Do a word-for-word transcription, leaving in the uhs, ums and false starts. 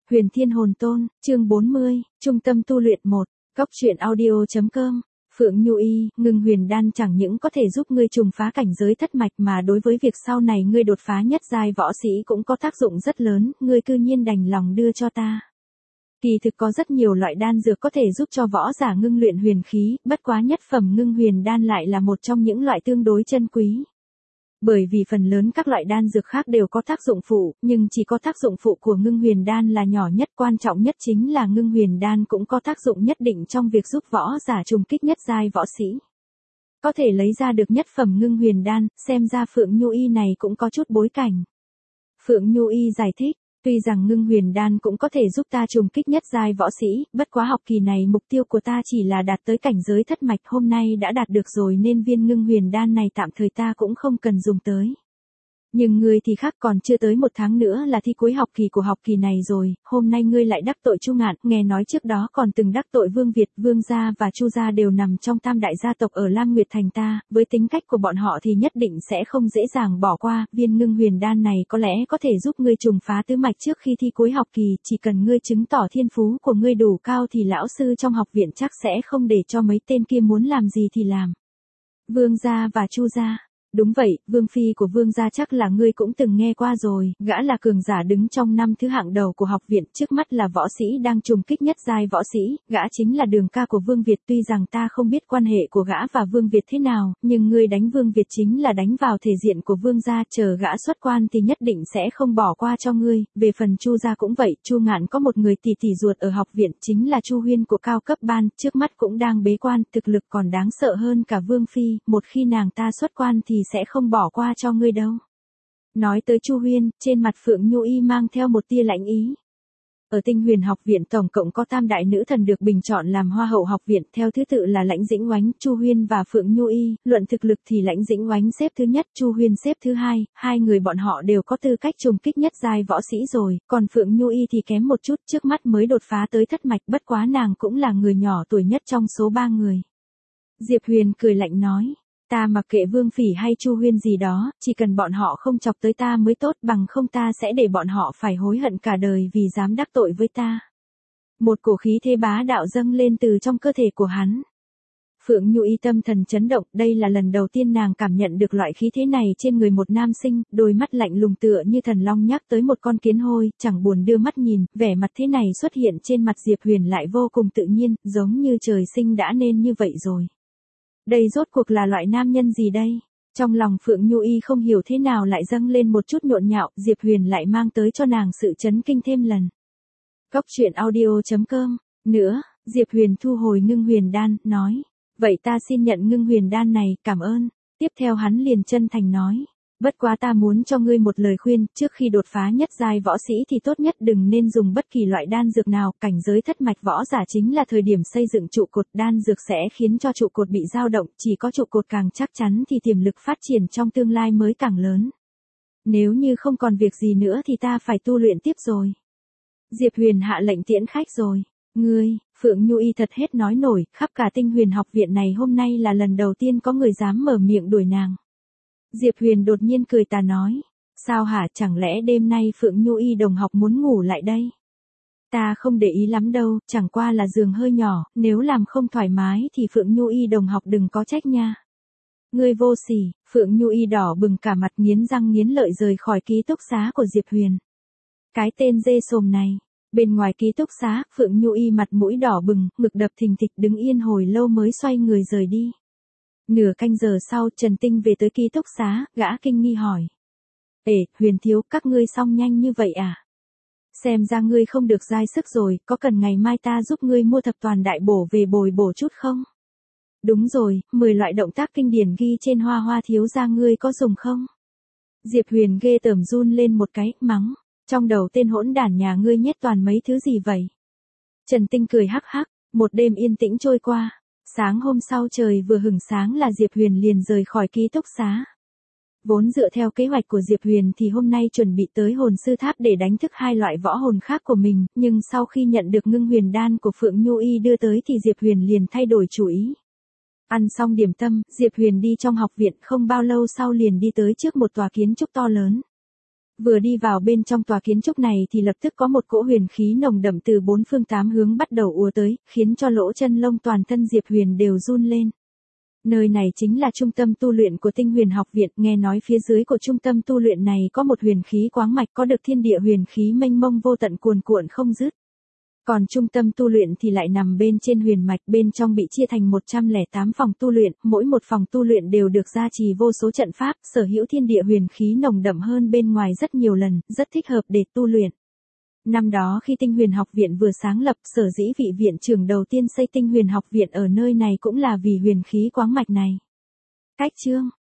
Huyền Thiên Hồn Tôn, chương bốn mươi, Trung tâm tu luyện một, Cốc truyện audio.com. Phượng Nhu Y, ngưng huyền đan chẳng những có thể giúp ngươi trùng phá cảnh giới thất mạch mà đối với việc sau này ngươi đột phá nhất giai võ sĩ cũng có tác dụng rất lớn, ngươi cư nhiên đành lòng đưa cho ta. Kỳ thực có rất nhiều loại đan dược có thể giúp cho võ giả ngưng luyện huyền khí, bất quá nhất phẩm ngưng huyền đan lại là một trong những loại tương đối chân quý. Bởi vì phần lớn các loại đan dược khác đều có tác dụng phụ, nhưng chỉ có tác dụng phụ của ngưng huyền đan là nhỏ nhất, quan trọng nhất chính là ngưng huyền đan cũng có tác dụng nhất định trong việc giúp võ giả trùng kích nhất giai võ sĩ. Có thể lấy ra được nhất phẩm ngưng huyền đan, xem ra Phượng Nhu Y này cũng có chút bối cảnh. Phượng Nhu Y giải thích, tuy rằng ngưng huyền đan cũng có thể giúp ta trùng kích nhất giai võ sĩ, bất quá học kỳ này mục tiêu của ta chỉ là đạt tới cảnh giới thất mạch, hôm nay đã đạt được rồi nên viên ngưng huyền đan này tạm thời ta cũng không cần dùng tới. Nhưng ngươi thì khác, còn chưa tới một tháng nữa là thi cuối học kỳ của học kỳ này rồi, hôm nay ngươi lại đắc tội Chu Ngạn, nghe nói trước đó còn từng đắc tội Vương Việt, Vương gia và Chu gia đều nằm trong tam đại gia tộc ở Lam Nguyệt Thành ta, với tính cách của bọn họ thì nhất định sẽ không dễ dàng bỏ qua, viên ngưng huyền đan này có lẽ có thể giúp ngươi trùng phá tứ mạch trước khi thi cuối học kỳ, chỉ cần ngươi chứng tỏ thiên phú của ngươi đủ cao thì lão sư trong học viện chắc sẽ không để cho mấy tên kia muốn làm gì thì làm. Vương gia và Chu gia. Đúng vậy, Vương Phi của Vương gia chắc là ngươi cũng từng nghe qua rồi, gã là cường giả đứng trong năm thứ hạng đầu của học viện, trước mắt là võ sĩ đang trùng kích nhất giai võ sĩ, gã chính là đường ca của Vương Việt, tuy rằng ta không biết quan hệ của gã và Vương Việt thế nào, nhưng ngươi đánh Vương Việt chính là đánh vào thể diện của Vương gia, chờ gã xuất quan thì nhất định sẽ không bỏ qua cho ngươi, về phần Chu gia cũng vậy, Chu Ngạn có một người tỷ tỷ ruột ở học viện chính là Chu Huyên của cao cấp ban, trước mắt cũng đang bế quan, thực lực còn đáng sợ hơn cả Vương Phi, một khi nàng ta xuất quan thì sẽ không bỏ qua cho ngươi đâu. Nói tới Chu Huyên, trên mặt Phượng Nhu Y mang theo một tia lãnh ý. Ở Tinh Huyền học viện tổng cộng có tam đại nữ thần được bình chọn làm hoa hậu học viện, theo thứ tự là Lãnh Dĩnh Oánh, Chu Huyên và Phượng Nhu Y, luận thực lực thì Lãnh Dĩnh Oánh xếp thứ nhất, Chu Huyên xếp thứ hai, hai người bọn họ đều có tư cách trùng kích nhất giai võ sĩ rồi, còn Phượng Nhu Y thì kém một chút, trước mắt mới đột phá tới thất mạch, bất quá nàng cũng là người nhỏ tuổi nhất trong số ba người. Diệp Huyền cười lạnh nói. Ta mặc kệ Vương Phỉ hay Chu Huyên gì đó, chỉ cần bọn họ không chọc tới ta mới tốt, bằng không ta sẽ để bọn họ phải hối hận cả đời vì dám đắc tội với ta. Một cổ khí thế bá đạo dâng lên từ trong cơ thể của hắn. Phượng Nhu Y tâm thần chấn động, đây là lần đầu tiên nàng cảm nhận được loại khí thế này trên người một nam sinh, đôi mắt lạnh lùng tựa như thần long nhắc tới một con kiến hôi, chẳng buồn đưa mắt nhìn, vẻ mặt thế này xuất hiện trên mặt Diệp Huyền lại vô cùng tự nhiên, giống như trời sinh đã nên như vậy rồi. Đây rốt cuộc là loại nam nhân gì đây? Trong lòng Phượng Nhu Y không hiểu thế nào lại dâng lên một chút nhộn nhạo, Diệp Huyền lại mang tới cho nàng sự chấn kinh thêm lần. Cốc truyện audio.com. Nữa, Diệp Huyền thu hồi ngưng huyền đan, nói. Vậy ta xin nhận ngưng huyền đan này, cảm ơn. Tiếp theo hắn liền chân thành nói. Bất quá ta muốn cho ngươi một lời khuyên, trước khi đột phá nhất giai võ sĩ thì tốt nhất đừng nên dùng bất kỳ loại đan dược nào, cảnh giới thất mạch võ giả chính là thời điểm xây dựng trụ cột, đan dược sẽ khiến cho trụ cột bị dao động, chỉ có trụ cột càng chắc chắn thì tiềm lực phát triển trong tương lai mới càng lớn. Nếu như không còn việc gì nữa thì ta phải tu luyện tiếp rồi. Diệp Huyền hạ lệnh tiễn khách rồi. Ngươi, Phượng Nhu Y thật hết nói nổi, khắp cả Tinh Huyền học viện này hôm nay là lần đầu tiên có người dám mở miệng đuổi nàng. Diệp Huyền đột nhiên cười tà nói, sao hả, chẳng lẽ đêm nay Phượng Nhu Y đồng học muốn ngủ lại đây? Ta không để ý lắm đâu, chẳng qua là giường hơi nhỏ, nếu làm không thoải mái thì Phượng Nhu Y đồng học đừng có trách nha. Ngươi vô sỉ, Phượng Nhu Y đỏ bừng cả mặt, nghiến răng nghiến lợi rời khỏi ký túc xá của Diệp Huyền. Cái tên dê sồm này. Bên ngoài ký túc xá, Phượng Nhu Y mặt mũi đỏ bừng, ngực đập thình thịch đứng yên hồi lâu mới xoay người rời đi. Nửa canh giờ sau, Trần Tinh về tới ký túc xá, gã kinh nghi hỏi. Ê, Huyền thiếu, các ngươi xong nhanh như vậy à? Xem ra ngươi không được dai sức rồi, có cần ngày mai ta giúp ngươi mua thập toàn đại bổ về bồi bổ chút không? Đúng rồi, mười loại động tác kinh điển ghi trên hoa hoa thiếu gia ngươi có dùng không? Diệp Huyền ghê tởm run lên một cái, mắng. Trong đầu tên hỗn đản nhà ngươi nhét toàn mấy thứ gì vậy? Trần Tinh cười hắc hắc, một đêm yên tĩnh trôi qua. Sáng hôm sau trời vừa hửng sáng là Diệp Huyền liền rời khỏi ký túc xá. Vốn dựa theo kế hoạch của Diệp Huyền thì hôm nay chuẩn bị tới hồn sư tháp để đánh thức hai loại võ hồn khác của mình, nhưng sau khi nhận được ngưng huyền đan của Phượng Nhu Y đưa tới thì Diệp Huyền liền thay đổi chủ ý. Ăn xong điểm tâm, Diệp Huyền đi trong học viện, không bao lâu sau liền đi tới trước một tòa kiến trúc to lớn. Vừa đi vào bên trong tòa kiến trúc này thì lập tức có một cỗ huyền khí nồng đậm từ bốn phương tám hướng bắt đầu ùa tới, khiến cho lỗ chân lông toàn thân Diệp Huyền đều run lên. Nơi này chính là trung tâm tu luyện của Tinh Huyền Học Viện, nghe nói phía dưới của trung tâm tu luyện này có một huyền khí quáng mạch có được thiên địa huyền khí mênh mông vô tận cuồn cuộn không dứt. Còn trung tâm tu luyện thì lại nằm bên trên huyền mạch, bên trong bị chia thành một trăm lẻ tám phòng tu luyện, mỗi một phòng tu luyện đều được gia trì vô số trận pháp, sở hữu thiên địa huyền khí nồng đậm hơn bên ngoài rất nhiều lần, rất thích hợp để tu luyện. Năm đó khi Tinh Huyền Học Viện vừa sáng lập, sở dĩ vị viện trưởng đầu tiên xây Tinh Huyền Học Viện ở nơi này cũng là vì huyền khí quáng mạch này. Cách chương